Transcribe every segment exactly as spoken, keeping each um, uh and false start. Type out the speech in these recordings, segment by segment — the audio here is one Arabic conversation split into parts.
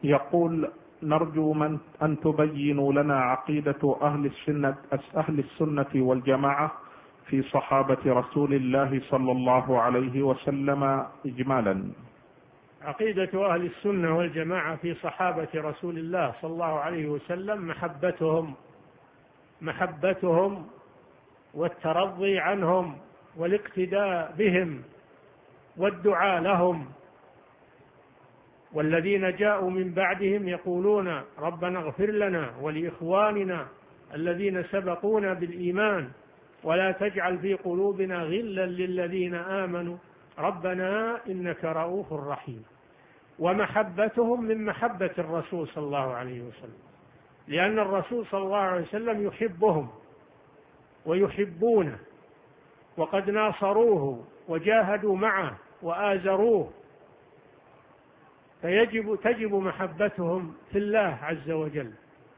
يقول: نرجو من أن تبينوا لنا عقيدة أهل السنة, أهل السنة والجماعة في صحابة رسول الله صلى الله عليه وسلم إجمالا. عقيدة أهل السنة والجماعة في صحابة رسول الله صلى الله عليه وسلم محبتهم محبتهم والترضي عنهم والاقتداء بهم والدعاء لهم. والذين جاءوا من بعدهم يقولون: ربنا اغفر لنا ولإخواننا الذين سبقونا بالإيمان ولا تجعل في قلوبنا غلا للذين آمنوا ربنا إنك رؤوف رحيم. ومحبتهم من محبة الرسول صلى الله عليه وسلم، لأن الرسول صلى الله عليه وسلم يحبهم ويحبونه، وقد ناصروه وجاهدوا معه وآزروه، فيجب تجب محبتهم في الله عز وجل،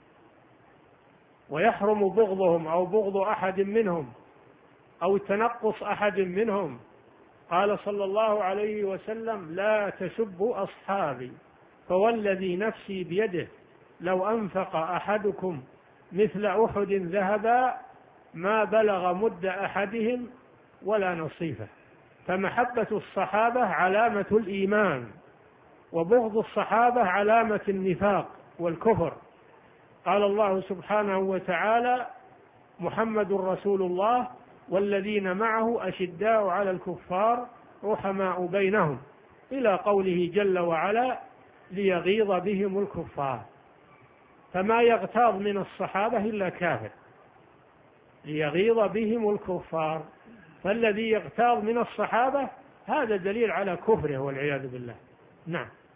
ويحرم بغضهم أو بغض أحد منهم أو تنقص أحد منهم. قال صلى الله عليه وسلم: لا تسبوا أصحابي فوالذي نفسي بيده لو أنفق أحدكم مثل أحد ذهبا ما بلغ مد أحدهم ولا نصيفه. فمحبة الصحابة علامة الإيمان، وبغض الصحابة علامة النفاق والكفر. قال الله سبحانه وتعالى: محمد رسول الله والذين معه أشداء على الكفار رحماء بينهم، إلى قوله جل وعلا: ليغيظ بهم الكفار. فما يغتاظ من الصحابة إلا كافر، ليغيظ بهم الكفار. فالذي يغتاظ من الصحابة هذا دليل على كفره والعياذ بالله. نعم.